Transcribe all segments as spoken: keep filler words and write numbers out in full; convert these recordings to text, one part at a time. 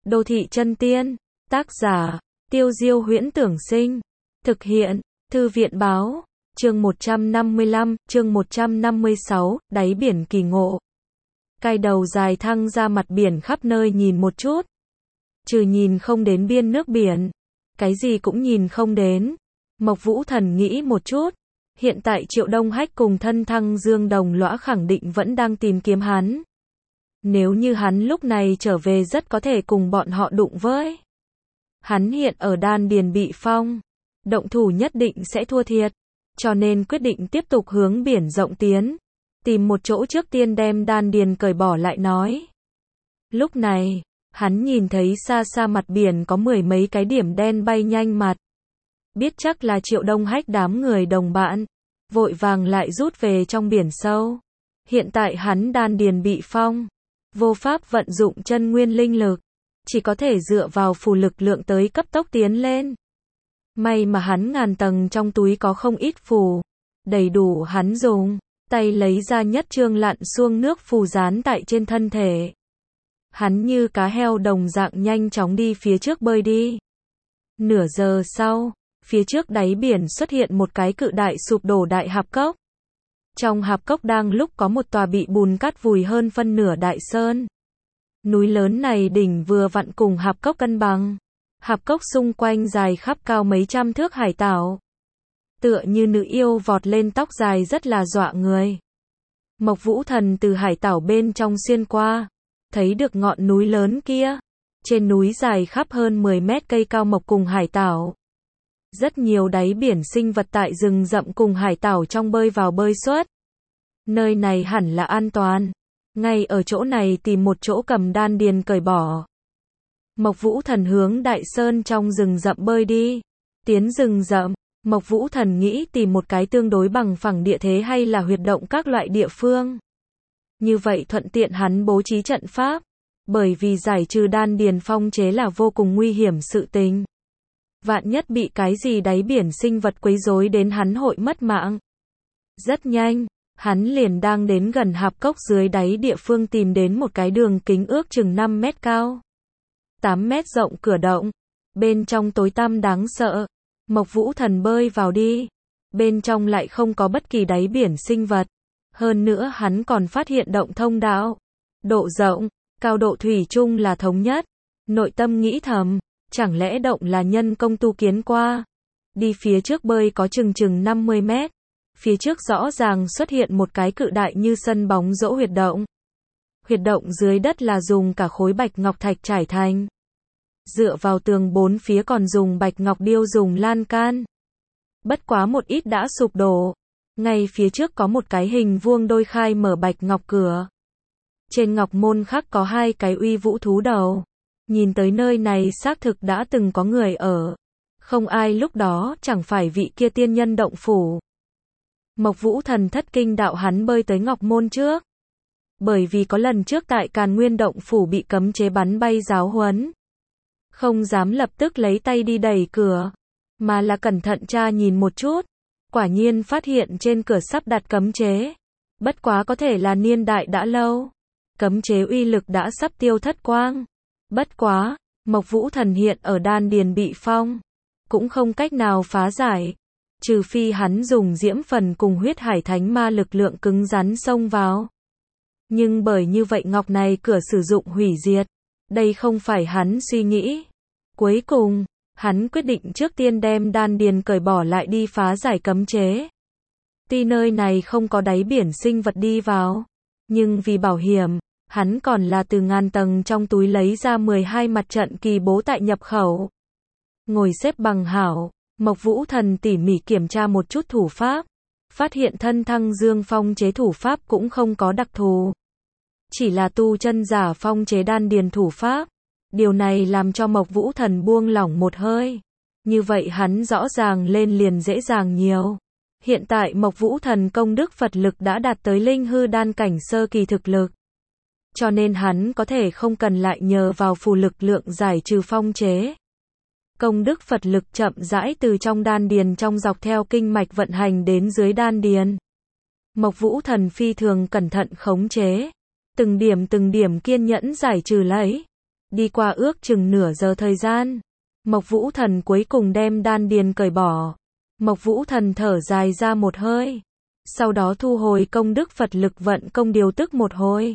Đô thị chân tiên, tác giả, Tiêu Diêu Huyễn Tưởng Sinh, thực hiện, Thư viện Báo, chương một trăm năm mươi lăm, chương một trăm năm mươi sáu, đáy biển kỳ ngộ. Cái đầu dài thăng ra mặt biển khắp nơi nhìn một chút. Trừ nhìn không đến biên nước biển, cái gì cũng nhìn không đến. Mộc Vũ Thần nghĩ một chút, hiện tại Triệu Đông Hách cùng thân thăng Dương Đồng Lõa khẳng định vẫn đang tìm kiếm hắn. Nếu như hắn lúc này trở về rất có thể cùng bọn họ đụng với. Hắn hiện ở đan điền bị phong, động thủ nhất định sẽ thua thiệt, cho nên quyết định tiếp tục hướng biển rộng tiến, tìm một chỗ trước tiên đem đan điền cởi bỏ lại nói. Lúc này, hắn nhìn thấy xa xa mặt biển có mười mấy cái điểm đen bay nhanh mặt. Biết chắc là Triệu Đông Hách đám người đồng bạn, vội vàng lại rút về trong biển sâu. Hiện tại hắn đan điền bị phong, vô pháp vận dụng chân nguyên linh lực, chỉ có thể dựa vào phù lực lượng tới cấp tốc tiến lên. May mà hắn ngàn tầng trong túi có không ít phù, đầy đủ hắn dùng, tay lấy ra nhất chương lặn xuông nước phù dán tại trên thân thể. Hắn như cá heo đồng dạng nhanh chóng đi phía trước bơi đi. Nửa giờ sau, phía trước đáy biển xuất hiện một cái cự đại sụp đổ đại hạp cốc. Trong hạp cốc đang lúc có một tòa bị bùn cát vùi hơn phân nửa đại sơn. Núi lớn này đỉnh vừa vặn cùng hạp cốc cân bằng. Hạp cốc xung quanh dài khắp cao mấy trăm thước hải tảo. Tựa như nữ yêu vọt lên tóc dài rất là dọa người. Mộc Vũ Thần từ hải tảo bên trong xuyên qua, thấy được ngọn núi lớn kia. Trên núi dài khắp hơn mười mét cây cao mộc cùng hải tảo. Rất nhiều đáy biển sinh vật tại rừng rậm cùng hải tảo trong bơi vào bơi xuất. Nơi này hẳn là an toàn. Ngay ở chỗ này tìm một chỗ cầm đan điền cởi bỏ. Mộc Vũ Thần hướng đại sơn trong rừng rậm bơi đi. Tiến rừng rậm, Mộc Vũ Thần nghĩ tìm một cái tương đối bằng phẳng địa thế hay là huyệt động các loại địa phương. Như vậy thuận tiện hắn bố trí trận pháp. Bởi vì giải trừ đan điền phong chế là vô cùng nguy hiểm sự tình. Vạn nhất bị cái gì đáy biển sinh vật quấy rối đến hắn hội mất mạng. Rất nhanh, hắn liền đang đến gần hạp cốc dưới đáy địa phương tìm đến một cái đường kính ước chừng năm mét cao, tám mét rộng cửa động. Bên trong tối tăm đáng sợ. Mộc Vũ Thần bơi vào đi. Bên trong lại không có bất kỳ đáy biển sinh vật. Hơn nữa hắn còn phát hiện động thông đạo. Độ rộng, cao độ thủy chung là thống nhất. Nội tâm nghĩ thầm, chẳng lẽ động là nhân công tu kiến qua. Đi phía trước bơi có chừng chừng năm mươi mét. Phía trước rõ ràng xuất hiện một cái cự đại như sân bóng rổ huyệt động. Huyệt động dưới đất là dùng cả khối bạch ngọc thạch trải thành. Dựa vào tường bốn phía còn dùng bạch ngọc điêu dùng lan can. Bất quá một ít đã sụp đổ. Ngay phía trước có một cái hình vuông đôi khai mở bạch ngọc cửa. Trên ngọc môn khắc có hai cái uy vũ thú đầu. Nhìn tới nơi này xác thực đã từng có người ở. Không ai lúc đó chẳng phải vị kia tiên nhân động phủ. Mộc Vũ Thần thất kinh đạo hắn bơi tới ngọc môn trước. Bởi vì có lần trước tại Càn Nguyên động phủ bị cấm chế bắn bay giáo huấn. Không dám lập tức lấy tay đi đẩy cửa. Mà là cẩn thận tra nhìn một chút. Quả nhiên phát hiện trên cửa sắp đặt cấm chế. Bất quá có thể là niên đại đã lâu. Cấm chế uy lực đã sắp tiêu thất quang. Bất quá, Mộc Vũ Thần hiện ở đan điền bị phong. Cũng không cách nào phá giải. Trừ phi hắn dùng diễm phần cùng huyết hải thánh ma lực lượng cứng rắn xông vào. Nhưng bởi như vậy ngọc này cửa sử dụng hủy diệt. Đây không phải hắn suy nghĩ. Cuối cùng, hắn quyết định trước tiên đem đan điền cởi bỏ lại đi phá giải cấm chế. Tuy nơi này không có đáy biển sinh vật đi vào. Nhưng vì bảo hiểm, hắn còn là từ ngàn tầng trong túi lấy ra mười hai mặt trận kỳ bố tại nhập khẩu. Ngồi xếp bằng hảo, Mộc Vũ Thần tỉ mỉ kiểm tra một chút thủ pháp. Phát hiện thân thăng dương phong chế thủ pháp cũng không có đặc thù. Chỉ là tu chân giả phong chế đan điền thủ pháp. Điều này làm cho Mộc Vũ Thần buông lỏng một hơi. Như vậy hắn rõ ràng lên liền dễ dàng nhiều. Hiện tại Mộc Vũ Thần công đức Phật lực đã đạt tới linh hư đan cảnh sơ kỳ thực lực. Cho nên hắn có thể không cần lại nhờ vào phù lực lượng giải trừ phong chế. Công đức Phật lực chậm rãi từ trong đan điền trong dọc theo kinh mạch vận hành đến dưới đan điền. Mộc Vũ Thần phi thường cẩn thận khống chế. Từng điểm từng điểm kiên nhẫn giải trừ lấy. Đi qua ước chừng nửa giờ thời gian, Mộc Vũ Thần cuối cùng đem đan điền cởi bỏ. Mộc Vũ Thần thở dài ra một hơi, sau đó thu hồi công đức Phật lực vận công điều tức một hồi,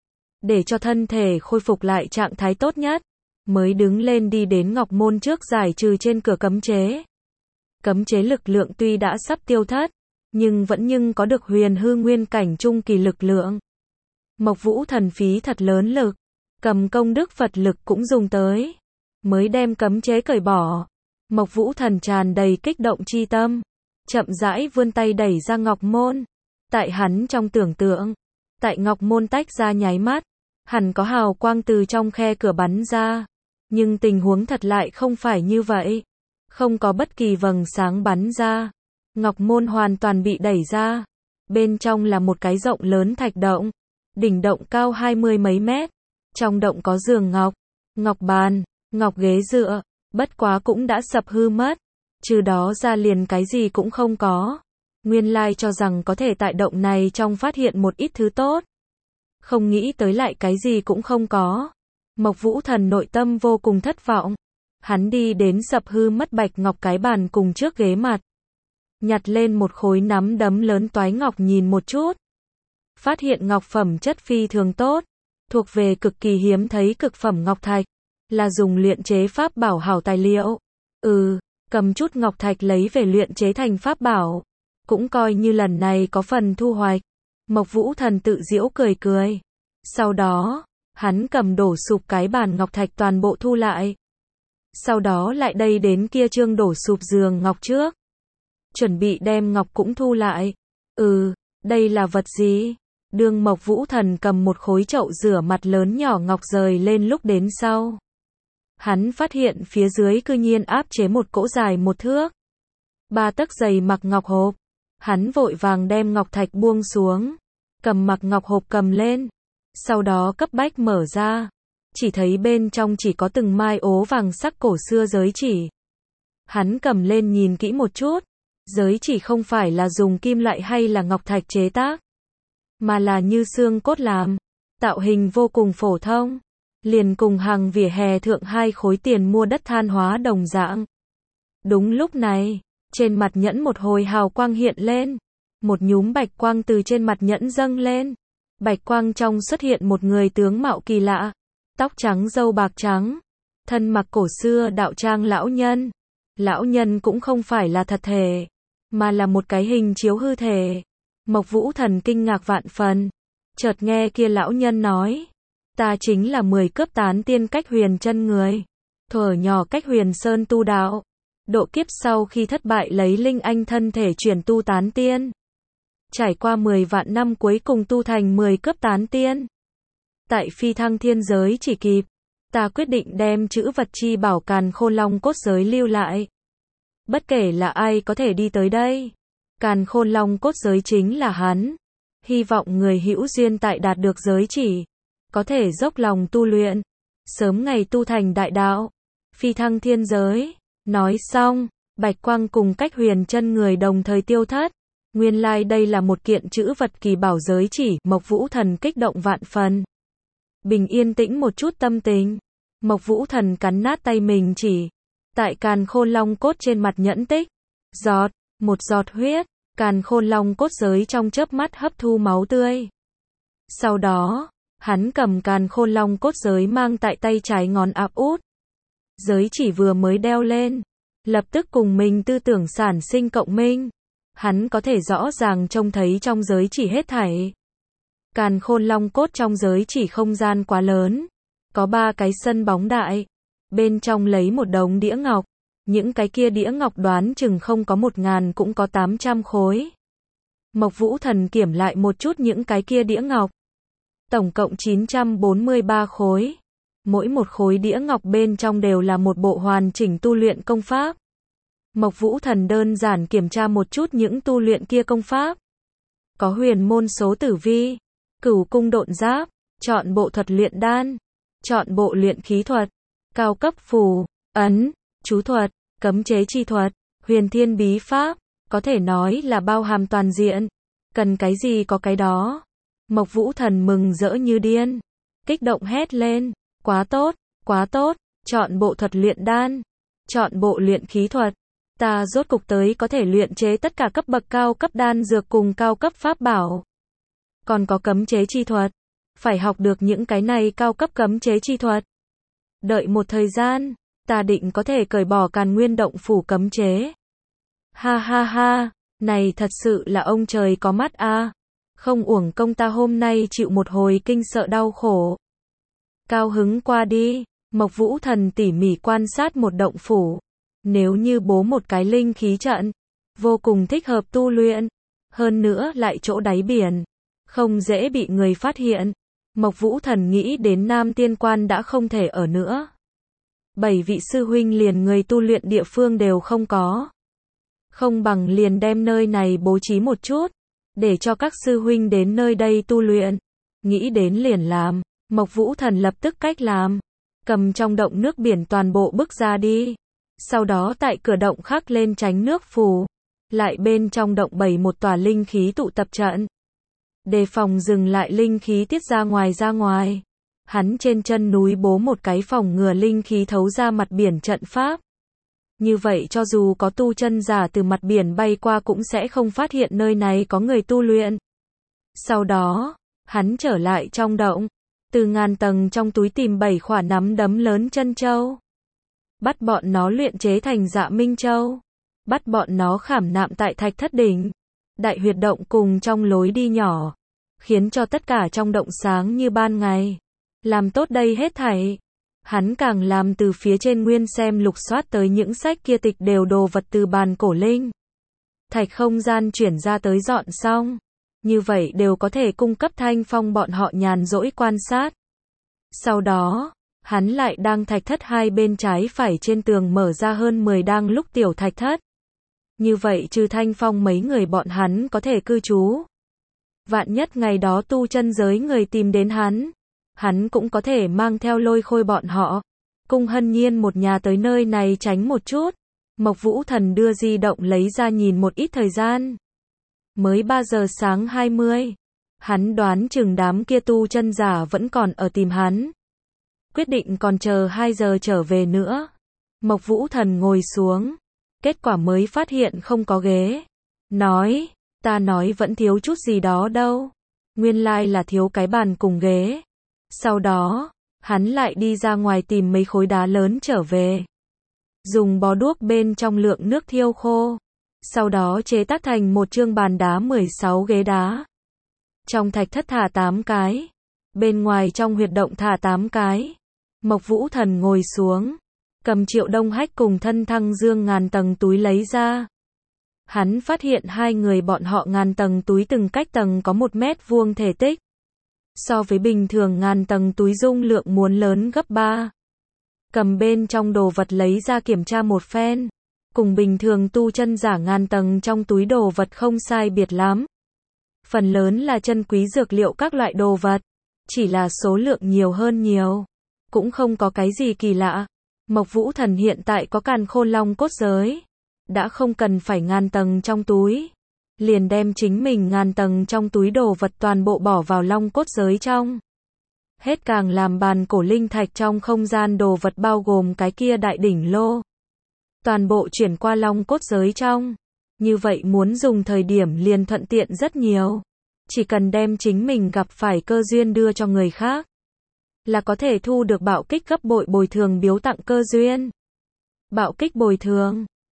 để cho thân thể khôi phục lại trạng thái tốt nhất, mới đứng lên đi đến Ngọc Môn trước giải trừ trên cửa cấm chế. Cấm chế lực lượng tuy đã sắp tiêu thất, nhưng vẫn nhưng có được huyền hư nguyên cảnh trung kỳ lực lượng. Mộc Vũ Thần phí thật lớn lực, cầm công đức Phật lực cũng dùng tới, mới đem cấm chế cởi bỏ. Mộc Vũ Thần tràn đầy kích động chi tâm, chậm rãi vươn tay đẩy ra Ngọc Môn. Tại hắn trong tưởng tượng, tại Ngọc Môn tách ra nháy mắt, hẳn có hào quang từ trong khe cửa bắn ra, nhưng tình huống thật lại không phải như vậy. Không có bất kỳ vầng sáng bắn ra, Ngọc Môn hoàn toàn bị đẩy ra. Bên trong là một cái rộng lớn thạch động, đỉnh động cao hai mươi mấy mét, trong động có giường ngọc, ngọc bàn, ngọc ghế dựa, bất quá cũng đã sập hư mất, trừ đó ra liền cái gì cũng không có. Nguyên lai cho rằng có thể tại động này trong phát hiện một ít thứ tốt, không nghĩ tới lại cái gì cũng không có. Mộc Vũ Thần nội tâm vô cùng thất vọng. Hắn đi đến sập hư mất bạch ngọc cái bàn cùng trước ghế mặt, nhặt lên một khối nắm đấm lớn toái ngọc nhìn một chút, phát hiện ngọc phẩm chất phi thường tốt, thuộc về cực kỳ hiếm thấy cực phẩm ngọc thạch, là dùng luyện chế pháp bảo hảo tài liệu. Ừ, cầm chút ngọc thạch lấy về luyện chế thành pháp bảo, cũng coi như lần này có phần thu hoạch. Mộc Vũ Thần tự giễu cười cười. Sau đó, hắn cầm đổ sụp cái bàn ngọc thạch toàn bộ thu lại. Sau đó lại đây đến kia trương đổ sụp giường ngọc trước, chuẩn bị đem ngọc cũng thu lại. Ừ, đây là vật gì? Đương Mộc Vũ Thần cầm một khối chậu rửa mặt lớn nhỏ ngọc rời lên lúc đến sau, hắn phát hiện phía dưới cư nhiên áp chế một cỗ dài một thước, ba tấc dày mặc ngọc hộp. Hắn vội vàng đem ngọc thạch buông xuống, cầm mặc ngọc hộp cầm lên, sau đó cấp bách mở ra, chỉ thấy bên trong chỉ có từng mai ố vàng sắc cổ xưa giới chỉ. Hắn cầm lên nhìn kỹ một chút, giới chỉ không phải là dùng kim loại hay là ngọc thạch chế tác, mà là như xương cốt làm, tạo hình vô cùng phổ thông, liền cùng hàng vỉa hè thượng hai khối tiền mua đất than hóa đồng dạng. Đúng lúc này, trên mặt nhẫn một hồi hào quang hiện lên, một nhúm bạch quang từ trên mặt nhẫn dâng lên. Bạch quang trong xuất hiện một người tướng mạo kỳ lạ, tóc trắng râu bạc trắng, thân mặc cổ xưa đạo trang lão nhân. Lão nhân cũng không phải là thật thể, mà là một cái hình chiếu hư thể. Mộc Vũ Thần kinh ngạc vạn phần, chợt nghe kia lão nhân nói, ta chính là mười cướp tán tiên Cách Huyền chân người, thuở nhỏ Cách Huyền Sơn tu đạo, độ kiếp sau khi thất bại lấy linh anh thân thể chuyển tu tán tiên, trải qua mười vạn năm cuối cùng tu thành mười cướp tán tiên. Tại phi thăng thiên giới chỉ kịp, ta quyết định đem chữ vật chi bảo Càn Khôn Long cốt giới lưu lại. Bất kể là ai có thể đi tới đây, Càn Khôn Long cốt giới chính là hắn. Hy vọng người hữu duyên tại đạt được giới chỉ, có thể dốc lòng tu luyện, sớm ngày tu thành đại đạo, phi thăng thiên giới. Nói xong, bạch quang cùng Cách Huyền chân người đồng thời tiêu thất. Nguyên lai like đây là một kiện chữ vật kỳ bảo giới chỉ. Mộc Vũ Thần kích động vạn phần. Bình yên tĩnh một chút tâm tình, Mộc Vũ Thần cắn nát tay mình chỉ, tại Càn Khôn Long cốt trên mặt nhẫn tích, giọt, một giọt huyết, Càn Khôn Long cốt giới trong chớp mắt hấp thu máu tươi. Sau đó, hắn cầm Càn Khôn Long cốt giới mang tại tay trái ngón áp út. Giới chỉ vừa mới đeo lên, lập tức cùng mình tư tưởng sản sinh cộng minh. Hắn có thể rõ ràng trông thấy trong giới chỉ hết thảy. Càn Khôn Long cốt trong giới chỉ không gian quá lớn, có ba cái sân bóng đại, bên trong lấy một đống đĩa ngọc, những cái kia đĩa ngọc đoán chừng không có một ngàn cũng có tám trăm khối. Mộc Vũ Thần kiểm lại một chút những cái kia đĩa ngọc, tổng cộng chín trăm bốn mươi ba khối, mỗi một khối đĩa ngọc bên trong đều là một bộ hoàn chỉnh tu luyện công pháp. Mộc Vũ Thần đơn giản kiểm tra một chút những tu luyện kia công pháp, có huyền môn số tử vi, cửu cung độn giáp, chọn bộ thuật luyện đan, chọn bộ luyện khí thuật, cao cấp phù, ấn, chú thuật, cấm chế chi thuật, huyền thiên bí pháp, có thể nói là bao hàm toàn diện, cần cái gì có cái đó. Mộc Vũ Thần mừng rỡ như điên, kích động hét lên, quá tốt, Quá tốt, chọn bộ thuật luyện đan, chọn bộ luyện khí thuật. Ta rốt cục tới có thể luyện chế tất cả cấp bậc cao cấp đan dược cùng cao cấp pháp bảo. Còn có cấm chế chi thuật. Phải học được những cái này cao cấp cấm chế chi thuật. Đợi một thời gian, ta định có thể cởi bỏ Càn Nguyên động phủ cấm chế. Ha ha ha, này thật sự là ông trời có mắt a. À. Không uổng công ta hôm nay chịu một hồi kinh sợ đau khổ. Cao hứng qua đi, Mộc Vũ Thần tỉ mỉ quan sát một động phủ. Nếu như bố một cái linh khí trận, vô cùng thích hợp tu luyện. Hơn nữa lại chỗ đáy biển, không dễ bị người phát hiện. Mộc Vũ Thần nghĩ đến Nam Tiên Quan đã không thể ở nữa. Bảy vị sư huynh liền người tu luyện địa phương đều không có. Không bằng liền đem nơi này bố trí một chút, để cho các sư huynh đến nơi đây tu luyện. Nghĩ đến liền làm, Mộc Vũ Thần lập tức cách làm. Cầm trong động nước biển toàn bộ bức ra đi. Sau đó tại cửa động khắc lên tránh nước phù. Lại bên trong động bày một tòa linh khí tụ tập trận. Đề phòng dừng lại linh khí tiết ra ngoài ra ngoài. Hắn trên chân núi bố một cái phòng ngừa linh khí thấu ra mặt biển trận pháp. Như vậy cho dù có tu chân giả từ mặt biển bay qua cũng sẽ không phát hiện nơi này có người tu luyện. Sau đó, hắn trở lại trong động. Từ ngàn tầng trong túi tìm bảy khỏa nắm đấm lớn chân châu. Bắt bọn nó luyện chế thành Dạ Minh Châu. Bắt bọn nó khảm nạm tại Thạch Thất Đỉnh, đại huyệt động cùng trong lối đi nhỏ. Khiến cho tất cả trong động sáng như ban ngày. Làm tốt đây hết thảy. Hắn càng làm từ phía trên nguyên xem lục soát tới những sách kia tịch đều đồ vật từ bàn cổ linh. Thạch không gian chuyển ra tới dọn xong. Như vậy đều có thể cung cấp Thanh Phong bọn họ nhàn rỗi quan sát. Sau đó, hắn lại đang thạch thất hai bên trái phải trên tường mở ra hơn mười đang lúc tiểu thạch thất. Như vậy trừ Thanh Phong mấy người bọn hắn có thể cư trú. Vạn nhất ngày đó tu chân giới người tìm đến hắn, hắn cũng có thể mang theo Lôi Khôi bọn họ. Cung Hân Nhiên một nhà tới nơi này tránh một chút. Mộc Vũ Thần đưa di động lấy ra nhìn một ít thời gian. Mới ba giờ sáng hai mươi. Hắn đoán chừng đám kia tu chân giả vẫn còn ở tìm hắn. Quyết định còn chờ hai giờ trở về nữa. Mộc Vũ Thần ngồi xuống. Kết quả mới phát hiện không có ghế. Nói, ta nói vẫn thiếu chút gì đó đâu. Nguyên lai là thiếu cái bàn cùng ghế. Sau đó, hắn lại đi ra ngoài tìm mấy khối đá lớn trở về. Dùng bó đuốc bên trong lượng nước thiêu khô. Sau đó chế tác thành một chương bàn đá mười sáu ghế đá. Trong thạch thất thả tám cái. Bên ngoài trong huyệt động thả tám cái. Mộc Vũ Thần ngồi xuống. Cầm Triệu Đông Hách cùng Thân Thăng Dương ngàn tầng túi lấy ra. Hắn phát hiện hai người bọn họ ngàn tầng túi từng cách tầng có một mét vuông thể tích. So với bình thường ngàn tầng túi dung lượng muốn lớn gấp ba. Cầm bên trong đồ vật lấy ra kiểm tra một phen. Cùng bình thường tu chân giả ngàn tầng trong túi đồ vật không sai biệt lắm. Phần lớn là chân quý dược liệu các loại đồ vật. Chỉ là số lượng nhiều hơn nhiều. Cũng không có cái gì kỳ lạ. Mộc Vũ Thần hiện tại có Càn Khôn Long cốt giới. Đã không cần phải ngàn tầng trong túi. Liền đem chính mình ngàn tầng trong túi đồ vật toàn bộ bỏ vào long cốt giới trong. Hết càng làm bàn cổ linh thạch trong không gian đồ vật bao gồm cái kia đại đỉnh lô. Toàn bộ chuyển qua long cốt giới trong. Như vậy muốn dùng thời điểm liền thuận tiện rất nhiều. Chỉ cần đem chính mình gặp phải cơ duyên đưa cho người khác. Là có thể thu được bạo kích gấp bội bồi thường biếu tặng cơ duyên. Bạo kích bồi thường.